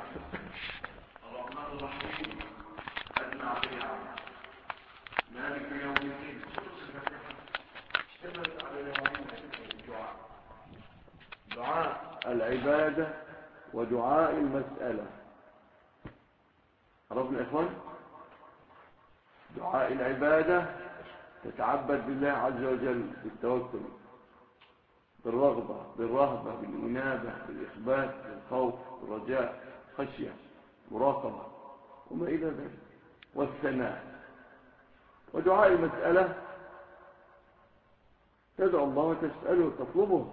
الرحمن الرحيم أجمع عليه مالك يوم الدين اشتملت على نوعين الدعاء: دعاء العبادة ودعاء المسألة. عرفنا يا إخوان؟ دعاء العبادة تتعبد بالله عز وجل بالتوكل، بالرغبة، بالرهبة، بالإنابة، بالإخبات، بالخوف، بالرجاء، خشية، مراقبة وما إلى ذلك، والثناء. ودعاء المسألة تدعو الله وتسأله وتطلبه،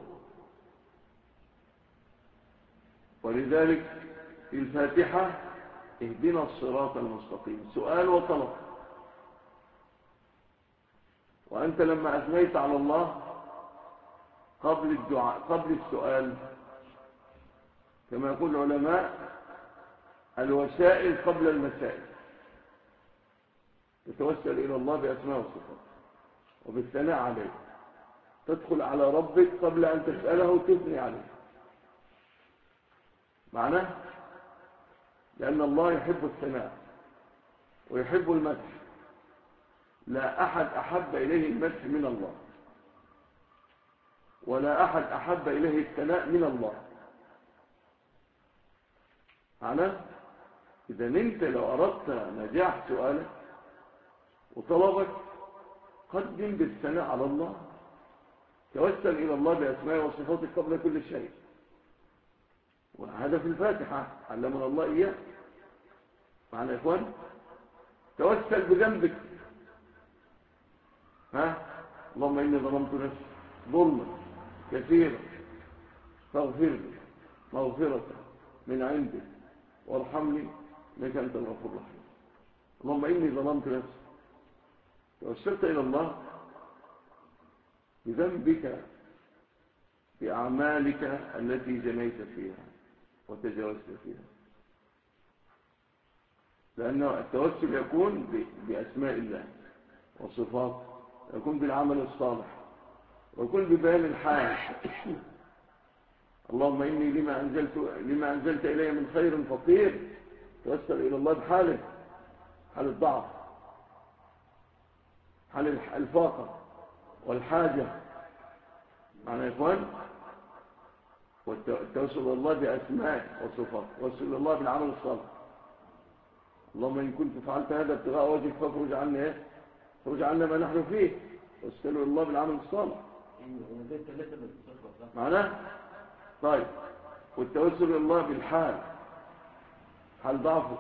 ولذلك في الفاتحة اهدنا الصراط المستقيم، سؤال وطلب. وأنت لما أثنيت على الله قبل الدعاء قبل السؤال، كما يقول العلماء الوسائل قبل المسائل، تتوسل إلى الله بأسماء وصفات وبالثناء عليه، تدخل على ربك قبل أن تسأله وتثني عليه. معناه لأن الله يحب الثناء ويحب المدح، لا أحد أحب إليه المدح من الله، ولا أحد أحب إليه الثناء من الله. معناه إذا أنت لو أردت نجاح سؤالك وطلبك قدم بالثناء على الله، توسل إلى الله بأسماء وصفاته قبل كل شيء. وهذا في الفاتحة علمنا الله إياه. معنا يا إخوان؟ توسل بذنبك. اللهم إني ظلمت نفسي ظلما كثيرا فاغفر لي مغفرة من عندك وارحمني إنك أنت الغفور الرحيم. اللهم إني ظلمت نفسي، توسلت إلى الله بذنبك بأعمالك التي جنيت فيها وتجاوزت فيها، لأن التوسل يكون بأسماء الله وصفاته، يكون بالعمل الصالح، ويكون ببيان الحال. اللهم إني لما أنزلت إلي من خير فقير، توسل إلى الله بحاله، حال الضعف، حال الفاقة والحاجة. معنى يا إخوان؟ والتوسل إلى الله بأسماء وصفات، والتوسل إلى الله بالعمل الصالح. اللهم إن كنت فعلت هذا ابتغاء وجهك فاخرج عنا خرج عنا ما نحن فيه، توسل إلى الله بالعمل الصالح. معناه؟ طيب، والتوسل إلى الله بالحال، حال ضعفك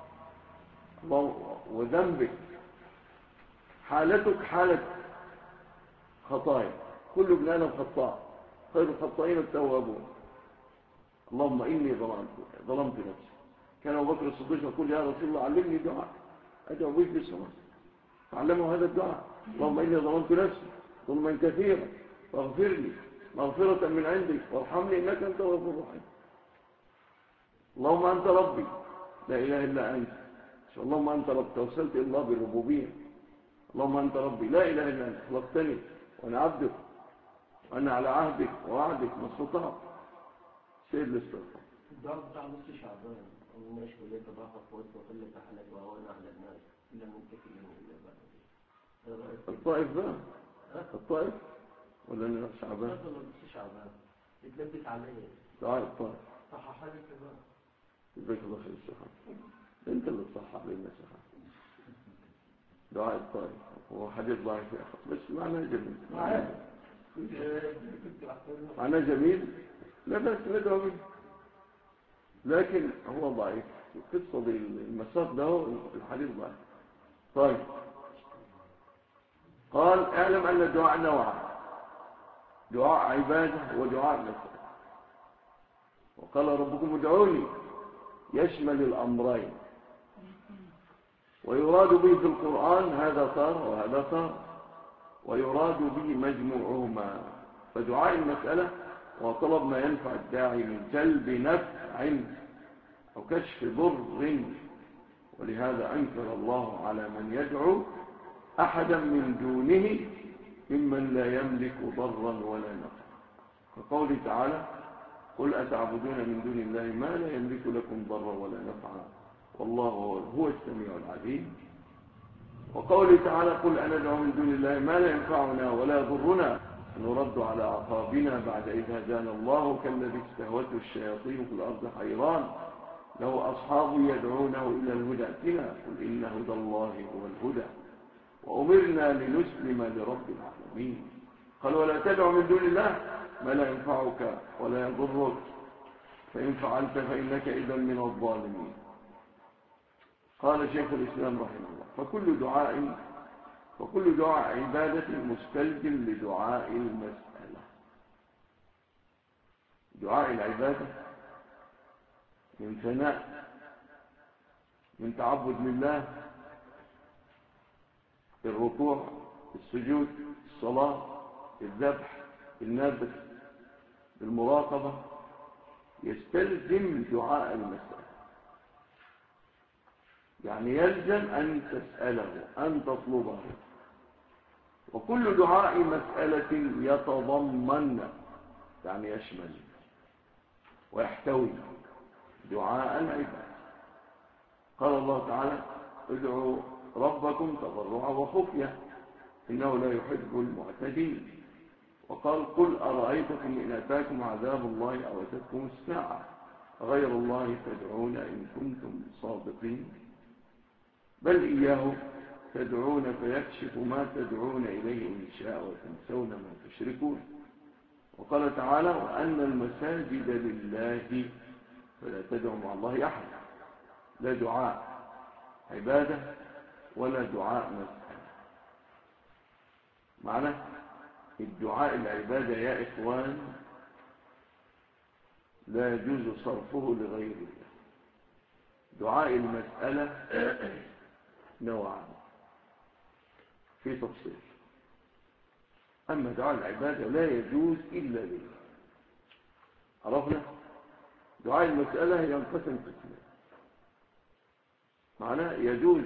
وذنبك، حالتك حالة خطايا، كل ابن آدم خطاء، خير الخطائين التوابون. اللهم إني ظلمت نفسي. كان أبو بكر الصديق يقول يا رسول الله علمني دعاء أدعو به بالصلاة، فعلمه هذا الدعاء: اللهم إني ظلمت نفسي ظلما كثيرا فاغفر لي مغفرة من عندك وارحمني إنك أنت الغفور الرحيم. اللهم أنت ربي لا إله إلا أنت. اللهم أنت رب، توسلت إلى الله بالربوبية. اللهم أنت ربي لا إله إلا أنت، خلقتني وأنا عبدك وأنا على عهدك ووعدك ما استطعت. سيد الاستغفار. الدعاء بتاع نص شعبان والناس كلها تضاعف قوت وقلة حالك وهوانا على الناس إلا من تكلم إلا بعد. الطائف بقى، الطائف ولا شعبان؟ نص شعبان اتلبس عليه دعاء الطائف. صح حالك بقى. جزاك الله خير الشيخ. انت اللي تصحح لنا يا شيخ. دعاء الطائف هو حديث ضعيف يا اخي، بس معناه جميل. معناه جميل، لا بأس ندعو به، لكن هو ضعيف. القصة دي المساق ده الحديث ضعيف. طيب، قال اعلم أن الدعاء نوعان: دعاء عبادة ودعاء مسألة. وقال ربكم ادعوني يشمل الأمرين، ويراد به في القرآن هذا طار وهذا طار، ويراد به مجموعهما. فدعاء المسألة وطلب ما ينفع الداعي من جلب نفع أو كشف ضر، ولهذا أنكر الله على من يدعو أحدا من دونه ممن لا يملك ضرا ولا نفعا، كقوله تعالى: قل أتعبدون من دون الله ما لا يملك لكم ضرا ولا نفعا والله هو السميع العليم. وقوله تعالى قل أندعو من دون الله ما لا ينفعنا ولا يضرنا نرد على أعقابنا بعد إذ هدانا الله كالذي استهوته الشياطين في الأرض حيران له أصحاب يدعونه إلى الهدى ائتنا قل إن هدى الله هو الهدى وأمرنا لنسلم لرب العالمين. قال ولا تدع من دون الله ما لا ينفعك ولا يضرك فإن فعلت فإنك إذا من الظالمين. قال شيخ الإسلام رحمه الله فكل دعاء عبادة مستلزم لدعاء المسألة. دعاء العبادة من ثناء من تعبد لله الركوع السجود الصلاة الذبح النذر المراقبة يستلزم دعاء المسألة، يعني يلزم أن تسأله أن تطلبه. وكل دعاء مسألة يتضمن يعني يشمل ويحتوي دعاء العباد. قال الله تعالى ادعوا ربكم تضرعا وخفية إنه لا يحب المعتدين. وقال قل أرأيتكم إن أتاكم عذاب الله أو أتتكم الساعة غير الله تدعون إن كنتم صادقين بل إياه تدعون فيكشف ما تدعون إليه إن شاء وتنسون ما تشركون. وقال تعالى وأن المساجد لله فلا تدعوا مع الله أحد. لا دعاء عبادة ولا دعاء مسألة. معنى الدعاء العبادة يا إخوان لا يجوز صرفه لغير الله. دعاء المسألة نوعان في تفصيل. أما دعاء العبادة لا يجوز إلا لله. عرفنا دعاء المسألة ينقسم قسمين. معناه يجوز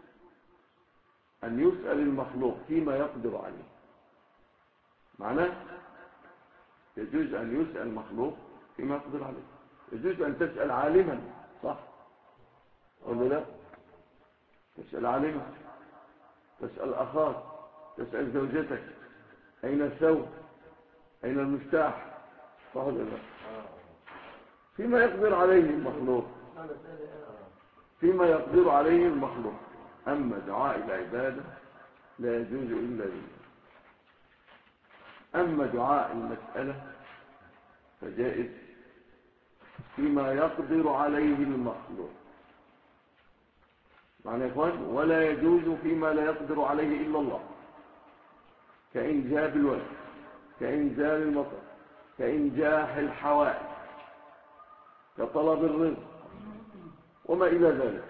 أن يسأل المخلوق فيما يقدر عليه. معناه يجوز أن يسأل المخلوق فيما يقدر عليه. يجوز أن تسأل عالما صح ولا لا؟ تسأل عالما تسأل أخاك تسأل زوجتك أين الثوب أين المفتاح صح ولا لا؟ فيما يقدر عليه المخلوق فيما يقدر عليه المخلوق. أما دعاء العبادة لا يجوز إلا لله. أما دعاء المسألة فجائز فيما يقدر عليه المخلوق. معنى يا إخوان ولا يجوز فيما لا يقدر عليه إلا الله كإنجاب الولد كإنزال المطر كإنجاح الحوائج كطلب الرزق وما إلى ذلك.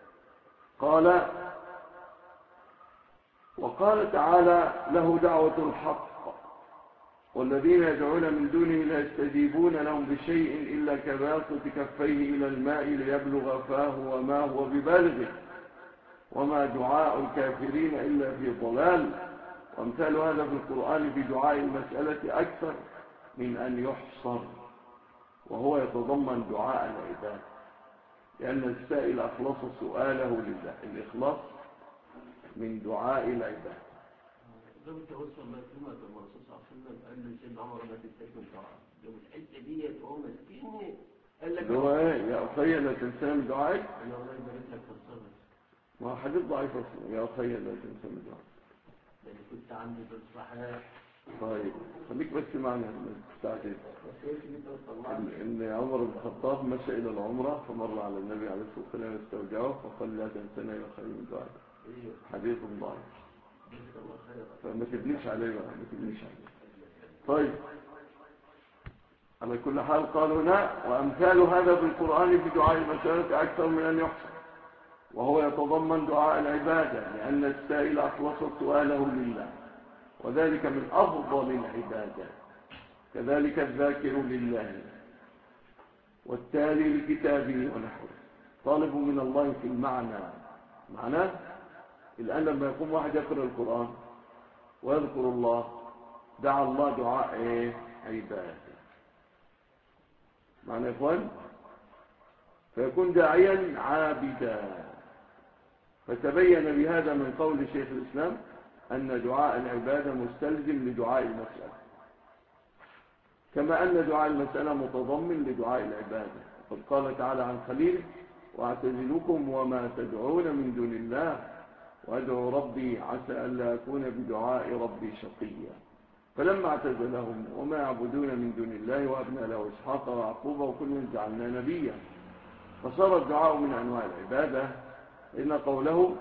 وقال تعالى له دعوة الحق والذين يدعون من دونه لا يستجيبون لهم بشيء إلا كباسط كفيه إلى الماء ليبلغ فاه وما هو ببالغه وما دعاء الكافرين إلا في ضلال. وامثال هذا في القرآن في دعاء المسألة أكثر من أن يحصر وهو يتضمن دعاء العباد لأن السائل أخلص سؤاله لله. الإخلاص من دعاء العباد. ده التوسل ما كلمة الرسول صلى الله عليه وسلم قال له سيدنا عمر ما تنساش دعاء لو الحته ديت وهو مسكين قال لك هو ايه يا اخي لا تنسى من دعائك. انا والله يبارك لك في الصبر. ما حديث ضعيف يا اخي لا تنسى من دعائك. ده اللي كنت عندي في الصحيح. طيب خليك بس معنا تستعجل. ان عمر بن الخطاب مشى الى العمره فمر على النبي عليه الصلاه والسلام يستودعه فقال لا تنسنا يا خير من دعائك. حديث ضعيف فما تبنيش عليه بقى ما تبنيش عليه. طيب على كل حال قال هنا وأمثال هذا في القرآن في دعاء المسألة أكثر من أن يحصى وهو يتضمن دعاء العبادة لأن السائل أخلص سؤاله لله وذلك من أفضل العبادات. كذلك الذاكر لله والتالي لكتابه ونحوه طالب من الله في المعنى. معناه الآن لما يقوم واحد يقرأ القرآن ويذكر الله دعا الله دعاء عبادة. معنى يا إخوان، فيكون داعيا عابدا. فتبين بهذا من قول شيخ الإسلام أن دعاء العبادة مستلزم لدعاء المسألة، كما أن دعاء المسألة متضمن لدعاء العبادة. قد قال تعالى عن خليله: واعتزلكم وما تدعون من دون الله وادعوا ربي عسى ألا أكون بدعاء ربي شقيا. فلما اعتزلهم وما يعبدون من دون الله وأبنى له إسحاق ويعقوب وكلا جعلنا نبيا، فصار الدعاء من أنواع العبادة. إن قوله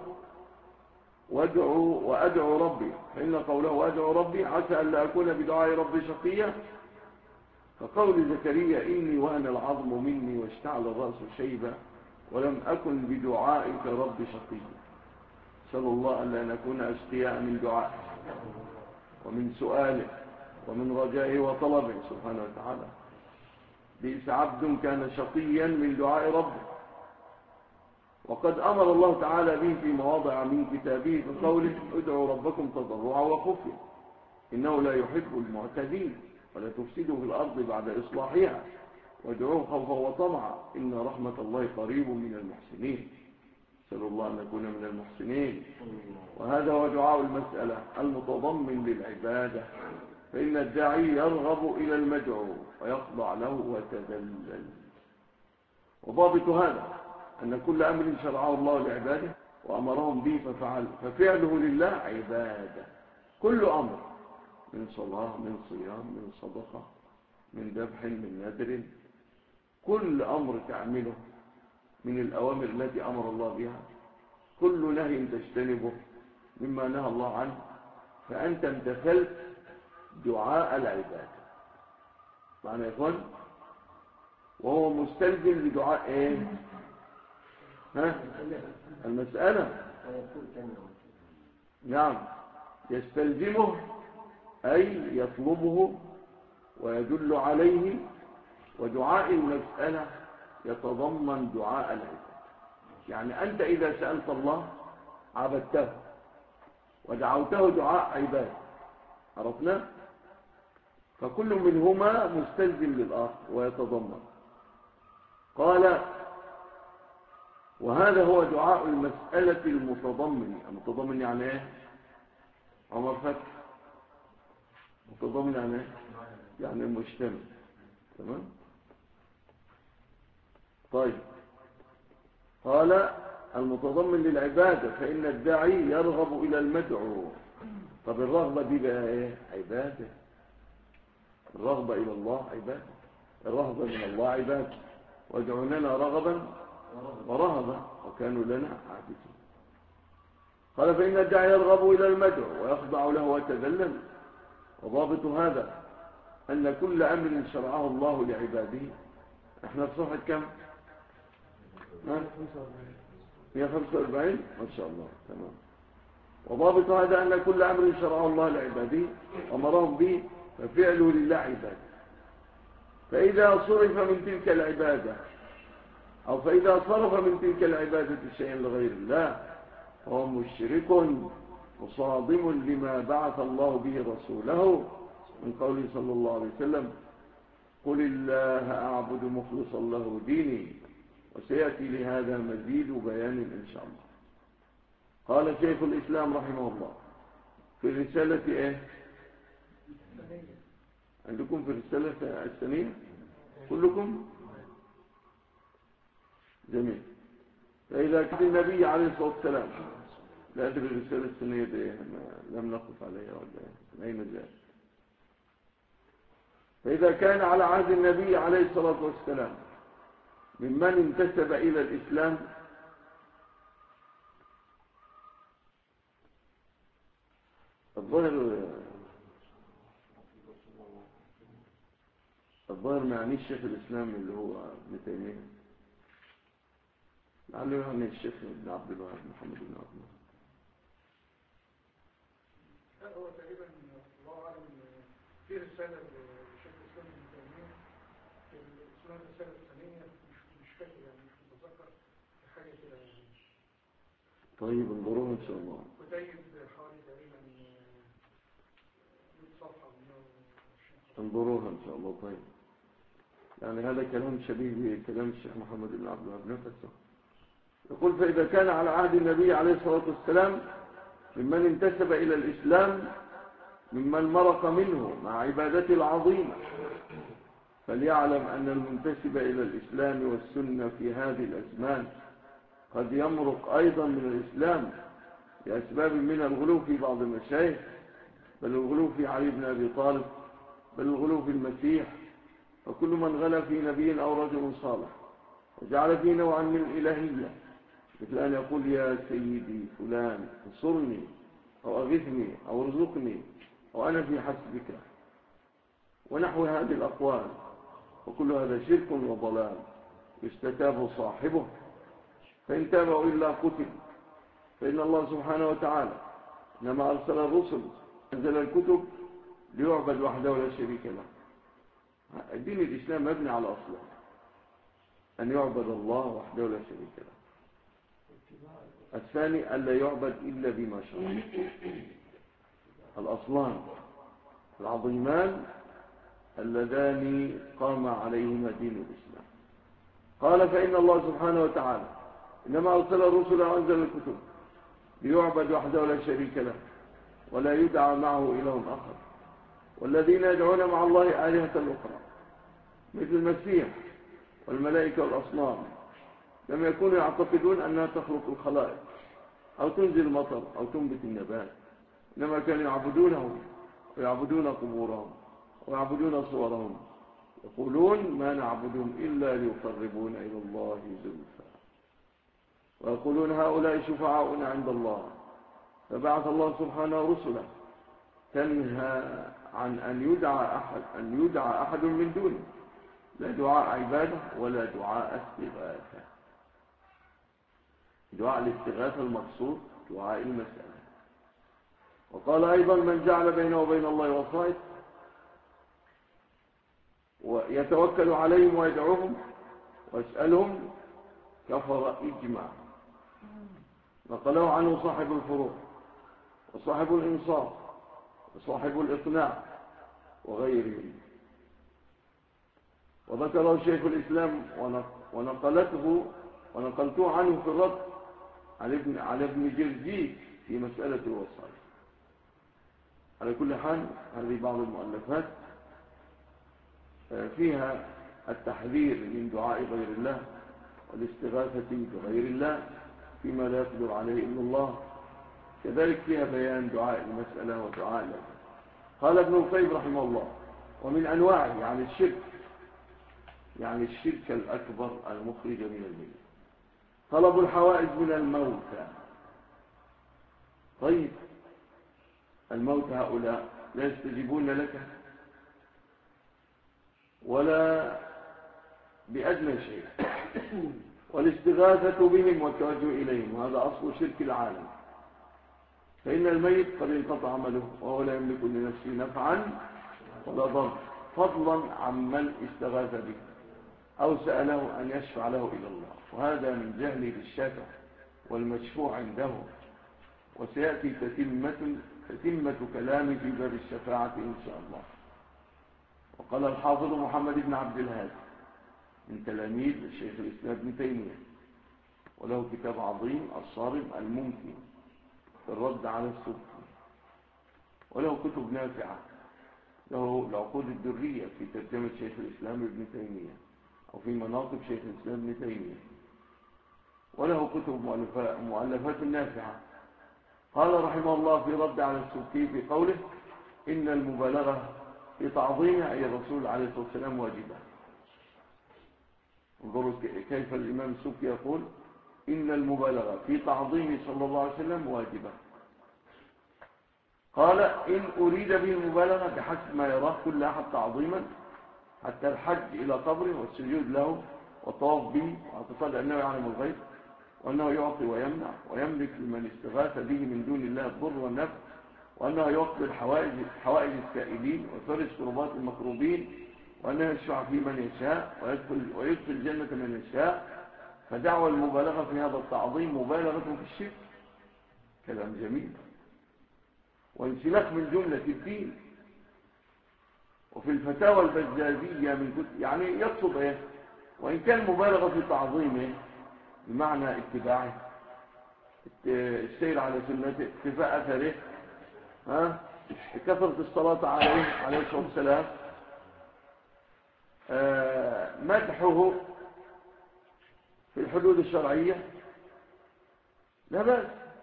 وأدعو ربي، فإن قوله وأدعو ربي عسى ألا أكون بدعاء ربي شقيا، فقول زكريا: إني وهن العظم مني واشتعل الرأس شيبا ولم أكن بدعائك ربي شقيا. نسأل الله ألا نكون أشقياء من دعائه ومن سؤاله ومن رجائه وطلبه سبحانه وتعالى. بئس عبد كان شقيا من دعاء ربه. وقد أمر الله تعالى به في مواضع من كتابه بقوله: ادعوا ربكم تضرعا وخفيا إنه لا يحب المعتدين ولا تفسدوا في الأرض بعد إصلاحها وادعوه خوفا وطمعا إن رحمة الله قريب من المحسنين. نسأل الله أن نكون من المحسنين. وهذا هو دعاء المسألة المتضمن للعبادة، فإن الداعي يرغب إلى المدعو ويخضع له وتذلل. وضابط هذا أن كل أمر شرعه الله لعباده وأمرهم به ففعله لله عبادة. كل أمر من صلاة من صيام من صدقة من ذبح من نذر، كل أمر تعمله من الأوامر التي أمر الله بها، كل نهي تجتنبه مما نهى الله عنه، فأنت امتثلت دعاء العبادة. معنى يا إخوان، وهو مستلزم لدعاء إيه؟ المسألة. نعم، يستلزمه أي يطلبه ويدل عليه. ودعاء المسألة يتضمن دعاء العبادة. يعني أنت إذا سألت الله عبدته ودعوته دعاء عبادة، عرفنا؟ فكل منهما مستلزم للآخر ويتضمن. قال: وهذا هو دعاء المسألة المتضمن يعني ايه؟ عمر فتح متضمن يعني ايه؟ يعني المجتمع. تمام؟ طيب، قال: المتضمن للعبادة، فإن الداعي يرغب إلى المدعو. طب الرغبة دي بقى ايه؟ عبادة. الرغبة إلى الله عبادة، الرهبة من الله عبادة. وادعوا لنا رغبا ورهبا وكانوا لنا عابدين. قال: فإن الداعي يرغب إلى المدعو ويخضع له ويتذلل. وضابط هذا أن كل أمر شرعه الله لعباده. احنا في صفحة كم؟ 145. ما شاء الله، تمام. وضابط هذا أن كل أمر شرعه الله لعباده أمرهم به ففعله لله عباده. فإذا صرف من تلك العبادة أو فإذا صرف من تلك العبادة شيئا لغير الله فهو مشرك مصادم لما بعث الله به رسوله من قوله صلى الله عليه وسلم: قل الله أعبد مخلصا له ديني. وسيأتي لهذا مزيد بيان إن شاء الله. قال شيخ الإسلام رحمه الله في الرسالة إيه؟ عندكم في الرسالة الثانية كلكم؟ جميل. فإذا كان النبي عليه الصلاة والسلام، لا أدري الرسالة الثانية دي لم نقف عليها ولا أين جاءت. فإذا كان على عهد النبي عليه الصلاة والسلام ممن انتسب إلى الإسلام الظاهر ما يعني الشيخ الإسلام اللي هو ابن تيمية، لعله يعني الشيخ ابن عبد الوهاب محمد بن عبد الوهاب. هو تقريبا الله أعلم في رسالة للشيخ الإسلام ابن تيمية اسمها الرسالة الثانية، مش فاكر يعني، مش متذكر حاجة كده يعني. طيب انظروها إن شاء الله. كتيب حوالي تقريبا 100 صفحة. انظروها إن شاء الله. طيب يعني هذا كلام شبيه بكلام الشيخ محمد بن عبد الوهاب نفسه. يقول فإذا كان على عهد النبي عليه الصلاة والسلام ممن انتسب إلى الإسلام ممن مرق منه مع عبادته العظيمة، فليعلم أن المنتسب إلى الإسلام والسنة في هذه الأزمان قد يمرق أيضا من الإسلام لأسباب من الغلو في بعض المشايخ، بل الغلو في علي بن أبي طالب، بل الغلو في المسيح. فكل من غلا في نبي أو رجل صالح وجعل فيه نوعا من الإلهية، مثل أن يقول يا سيدي فلان انصرني أو أغثني أو ارزقني أو أنا في حسبك ونحو هذه الأقوال، وكل هذا شرك وضلال يستتاب صاحبه، فإن تابعوا إلا قتل. فإن الله سبحانه وتعالى إنما أرسل الرسل أنزل الكتب ليعبد وحده ولا شريك له. الدين الإسلام مبني على أصله أن يعبد الله وحده ولا شريك له. الثاني ألا يعبد إلا بما شرع. الأصلان العظيمان اللذان قام عليهما دين الإسلام. قال فإن الله سبحانه وتعالى إنما أرسل الرسل وأنزل الكتب ليعبد وحده ولا شريك له ولا يدعى معه إله آخر، والذين يدعون مع الله آلهة أخرى مثل المسيح والملائكة والأصنام لم يكونوا يعتقدون أنها تخلق الخلائق أو تنزل المطر أو تنبت النبات، إنما كانوا يعبدونهم ويعبدون قبورهم ويعبدون صورهم، يقولون ما نعبدهم إلا ليقربونا إلى الله زلفى، ويقولون هؤلاء شفعاؤنا عند الله. فبعث الله سبحانه رسله تنهى عن أن يدعى أحد من دونه، لا دعاء عبادة ولا دعاء استغاثة. دعاء الاستغاثة المقصود دعاء المسألة. وقال أيضا من جعل بينه وبين الله وسائط ويتوكل عليهم ويدعوهم ويسألهم كفر إجماع. نقله عنه صاحب الفروع وصاحب الإنصاف وصاحب الإقناع وغيرهم. وذكره شيخ الإسلام ونقلته عنه في الرد على ابن جرجيس في مسألة الوصايا. على كل حال هذه بعض المؤلفات فيها التحذير من دعاء غير الله والاستغاثة بغير الله فيما لا يقدر عليه إلا الله، كذلك فيها بيان دعاء المسألة ودعاء الله. قال ابن القيم رحمه الله ومن أنواعه يعني الشرك الأكبر المخرج من الملة طلب الحوائج من الموتى. طيب الموتى هؤلاء لا يستجيبون لك ولا بأدنى شيء، والاستغاثة بهم والتوجه إليهم هذا أصل شرك العالم، فإن الميت قد انقطع عمله وهو لا يملك لنفسه نفعا ولا ضر، فضلا عمن استغاث به أو سأله أن يشفع له إلى الله، وهذا من جهل بالشافع والمشفوع عنده. وسيأتي تتمة كلام في باب الشفاعة إن شاء الله. وقال الحافظ محمد بن عبد الهادي من تلاميذ الشيخ الإسلام ابن تيمية، وله كتاب عظيم الصارم الممكن في الرد على السبكي، وله كتب نافعة، له العقود الدرية في ترجمة شيخ الإسلام ابن تيمية أو في مناقب شيخ الإسلام ابن تيمية، وله كتب مؤلفات نافعة. قال رحمه الله في رد على السبكي في قوله إن المبالغة في تعظيمها أي الرسول عليه الصلاة والسلام واجبة. انظروا كيف الإمام السبكي يقول إن المبالغة في تعظيم صلى الله عليه وسلم واجبة. قال إن أريد به المبالغة بحسب ما يراه كل أحد تعظيما، حتى الحج إلى قبره والسجود له والطواف به واعتقاد أنه يعلم الغيب وأنه يعطي ويمنع ويملك لمن استغاث به من دون الله الضر والنفع، وأنه يقضي حوائج السائلين ويفرج كربات المكروبين، وأنه يشفع في من يشاء ويدخل الجنة من يشاء، فدعوى المبالغة في هذا التعظيم مبالغة في الشرك. كلام جميل وانسلاخ من جملة الدين. وفي الفتاوى البزازية من كتب، يعني يقصد ايه؟ وإن كان مبالغة في تعظيمه بمعنى اتباعه، السير على سنته، اقتفاء أثره، كثرة الصلاة عليه الصلاة والسلام، مدحه في الحدود الشرعية، لا بأس.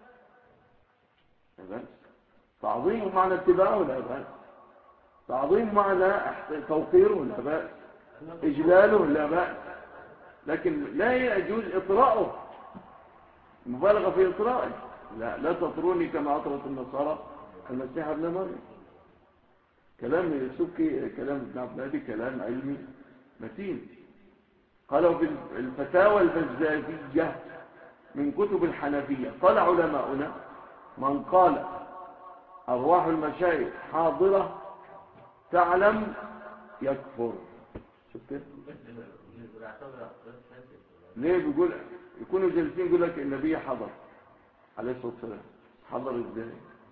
لا بأس. تعظيمه معنى اتباعه لا بأس، تعظيم معنى توقيره لا بأس، إجلاله لا بأس، لكن لا يجوز إطراءه، مبالغة في إطرائه. لا تطروني كما أطرت النصارى المسيح ابن مريم. كلام السكي، كلام ابن عبد، كلام علمي متين. قالوا في الفتاوى البزازية من كتب الحنفية، قال علماؤنا من قال أرواح المشايخ حاضرة تعلم يكفر. شفت ليه؟ بيقول يكونوا جالسين يقول لك النبي حضر عليه الصلاة والسلام. حضر ازاي؟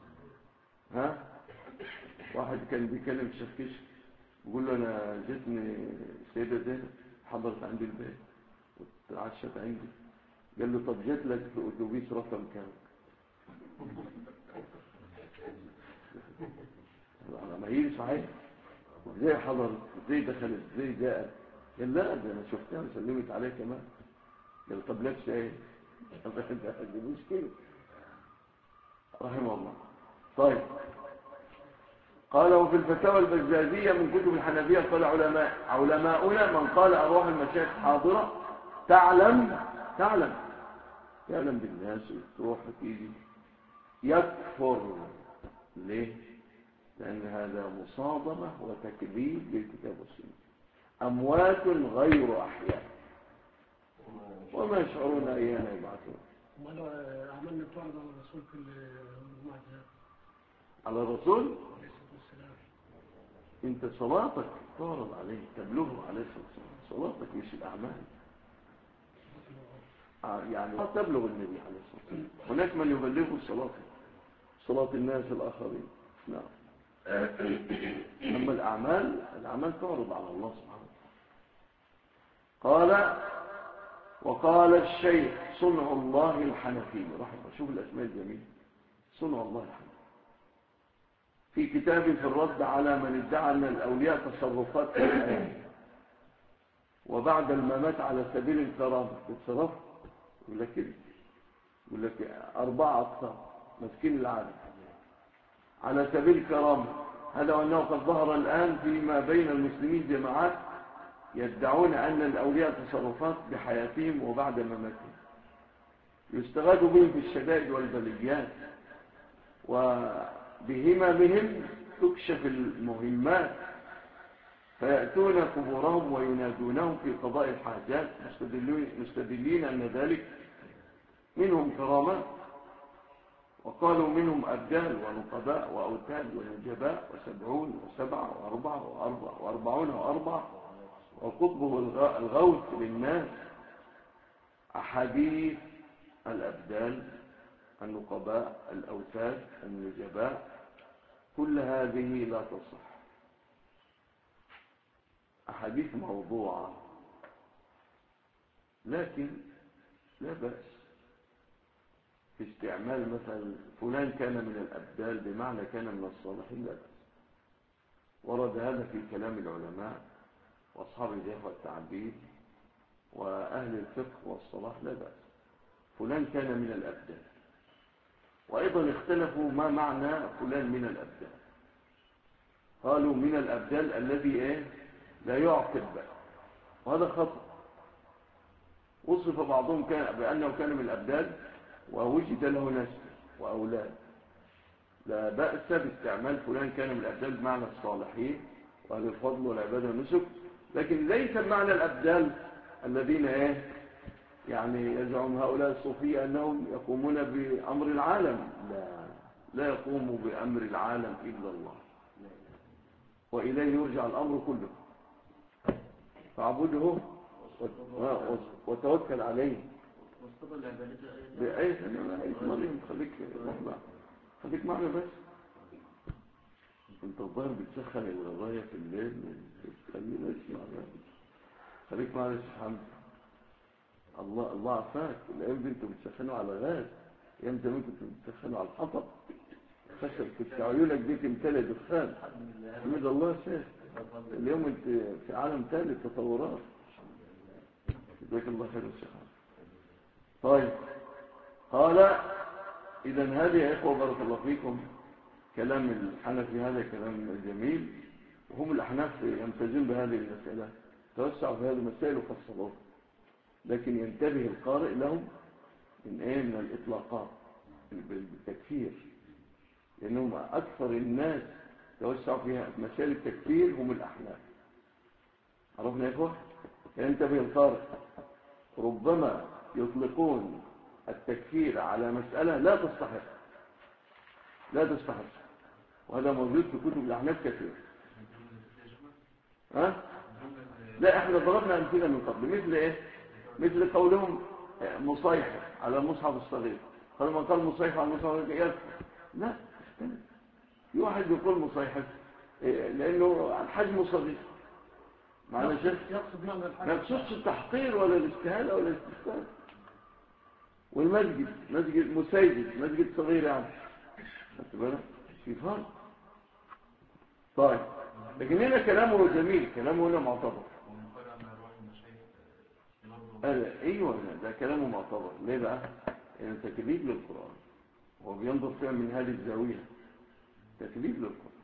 واحد كان بيكلم شفكش بيقول له انا جتني سيدة زينب حضرت عندي البيت وتعشت عندي. قال له طب جت لك في اتوبيس رقم كام؟ ما هي صحيح، ازاي حضرت، ازاي دخلت، ازاي جاءت؟ قال لا ده انا شفتها وسلمت عليه كمان. قال طب لابسه ايه؟ دي مشكله. رحمه الله. طيب، قالوا في الفتاوى البزازية من كتب الحنفية، قال علماؤنا من قال أرواح المشايخ حاضرة تعلم بالناس وتروح وتيجي يكفر. ليه؟ لأن هذا مصادمة وتكذيب للكتاب والسنة. أموات غير أحياء وما يشعرون أيان يبعثون. امال عملنا تعرض على الرسول في المعجزات؟ على الرسول عليه الصلاه والسلام انت صلاتك تعرض عليه، تبلغه عليه الصلاه والسلام. صلاتك مش الاعمال، يعني تبلغ النبي عليه الصلاه والسلام. هناك من يبلغه صلاه الناس الاخرين. نعم. اما الاعمال تعرض على الله سبحانه وتعالى. وقال الشيخ صنع الله الحنفي رحمه، شوف الاسماء الجميله، صنع الله الحنفي، في كتابه في الرد على من ادعى ان الاولياء تصرفات في الحياه وبعد الممات على سبيل الكرامه بتصرف. يقول لك 4 أقسام مسكين العالم على سبيل الكرامه. هذا وانه قد ظهر الان فيما بين المسلمين جماعات يدعون ان الاولياء تصرفات بحياتهم وبعد مماتهم، يستغاث بهم في الشدائد والبليات، وبهممهم تكشف المهمات، فيأتون قبورهم وينادونهم في قضاء الحاجات مستدلين أن ذلك منهم كرامات. وقالوا منهم أبدال ونقباء وأوتاد ونجباء 70 و7 و4 و40 و4 وقطبه الغوث للناس. أحاديث الأبدال، النقباء، الأوتاد، النجباء، كل هذه لا تصح، أحاديث موضوعة، لكن لا بأس في استعمال مثلا فلان كان من الأبدال بمعنى كان من الصالحين، لا بأس. ورد هذا في كلام العلماء وأصحاب الجهة والتعبير وأهل الفقه والصلاح، لا بأس. فلان كان من الأبدال. وأيضا اختلفوا ما معنى فلان من الأبدال. قالوا من الأبدال الذي لا يعقب بقى، وهذا خطأ. وصف بعضهم بأنه كان من الأبدال ووجد له نسل وأولاد، لا بأس باستعمال فلان كان من الأبدال بمعنى الصالحين وأهل الفضل والعبادة والنسك، لكن ليس بمعنى الأبدال الذين يعني يزعم هؤلاء الصوفية أنهم يقومون بأمر العالم. لا يقوم بأمر العالم إلا الله، وإليه يرجع الأمر كله، فاعبده وتوكل عليه. بأي مريم خليك معنا بس. انت الظاهر بتسخن الغاية في الليل، خلينا نسمع بقى. خليك معنا يا شيخ حمد. الله عافاك. الايام دي انتوا بتسخنوا على غاز، ايام زمان كنتوا بتسخنوا على الحطب، خشب، كنت عيونك دي تمتلئ دخان. حمد الله يا شيخ. اليوم انت في عالم ثاني، تطورات. جزاك الله خير يا شيخ حمد. طيب، قال اذا هذه يا اخوه بارك الله فيكم كلام الحنفي، هذا كلام جميل، وهم الأحناف يمتازون بهذه المسألة، توسعوا في هذه المسائل وفصلوها، لكن ينتبه القارئ لهم من الإطلاقات بالتكفير، لأنهم أكثر الناس توسعوا فيها مسائل التكفير هم الأحناف. عرفنا يا إخوة؟ ينتبه القارئ، ربما يطلقون التكفير على مسألة لا تستحق، وهذا موجود في كتب الأحناف كثير. لا، احنا ضربنا أمثلة من قبل، مثل ايه؟ مثل قولهم مصيحة على المصحف الصغير، قال من قال مصيحة على المصحف الصغير يكفر. لا، اختلف. في واحد يقول مصيحة لأنه الحجم صغير، معنى شيء ما يقصدش التحقير ولا الاستهانة ولا الاستهانة. والمسجد مسجد صغير يعني، في فرق. طيب، لكن هنا كلامه جميل، كلامه هنا معتبر. ايوه، ده كلامه معتبر. ليه بقى؟ يعني تكذيب للقرآن، هو بينظر فيها من هذه الزاوية، تكذيب للقرآن.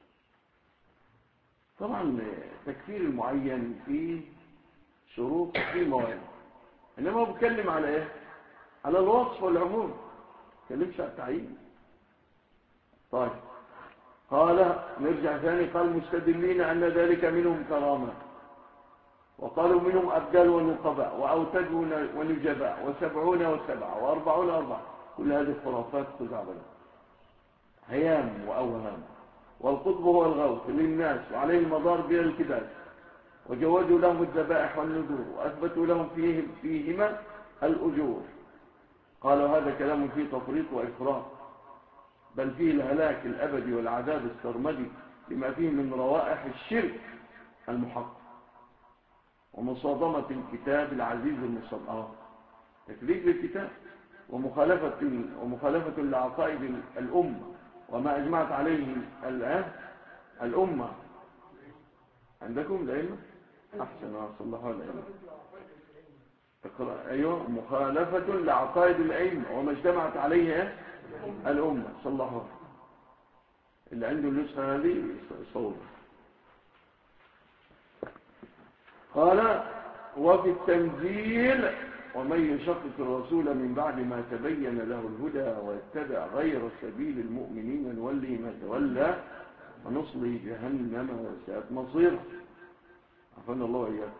طبعا تكفير المعين فيه شروط وفيه موانع، انما هو بيتكلم على ايه؟ على الوصف والعموم، ما بيتكلمش على التعيين. طيب، قال نرجع ثاني، قال مستدلين أن ذلك منهم كرامة، وقالوا منهم أبدال ونقباء وأوتد ونجباء وسبعون وسبعة وأربعون أربعة، كل هذه خرافات خزعبلة، هيام وأوهام. والقطب هو الغوث للناس وعليه المضار بلا الكباس، وجوزوا لهم الذبائح والنذور وأثبتوا لهم فيهما الأجور. قالوا هذا كلام فيه تفريط وإفراط، بل فيه الهلاك الأبدي والعذاب السرمدي لما فيه من روائح الشرك المحقق ومصادمة الكتاب العزيز المصدق، تكذيب للكتاب، ومخالفة لعقائد الأمة وما أجمعت عليه الأمة. عندكم الأئمة؟ أحسن، صلحوا الأئمة. أيوة، مخالفة لعقائد الأئمة وما اجتمعت عليه الأمة، صلحوا. اللي عنده النسخة هذه صوبة. قال وفي التنزيل ومن يشقق الرسول من بعد ما تبين له الهدى ويتبع غير سبيل المؤمنين نوليه ما تولى ونصله جهنم وساءت مصيره. عفوا الله وإياكم.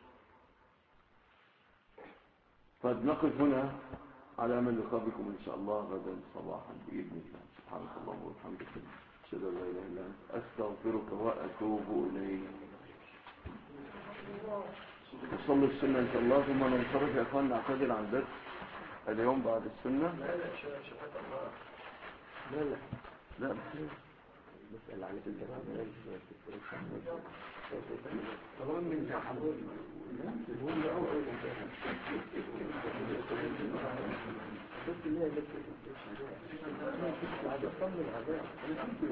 طيب، نقف هنا على أمل لقاء بكم إن شاء الله غدا صباحا بإذن الله. سبحانك اللهم وبحمدك، أشهد أن لا إله إلا أنت، أستغفرك وأتوب إليك. نصلي السنة إن شاء الله ثم ننصرف يا أخوان، نعتذر عن درس اليوم بعد السنة. لا بسأل عليك الجماعة طبعا من تعبون بس اللي هي بس عاد أصمم عذاب. أنا كنت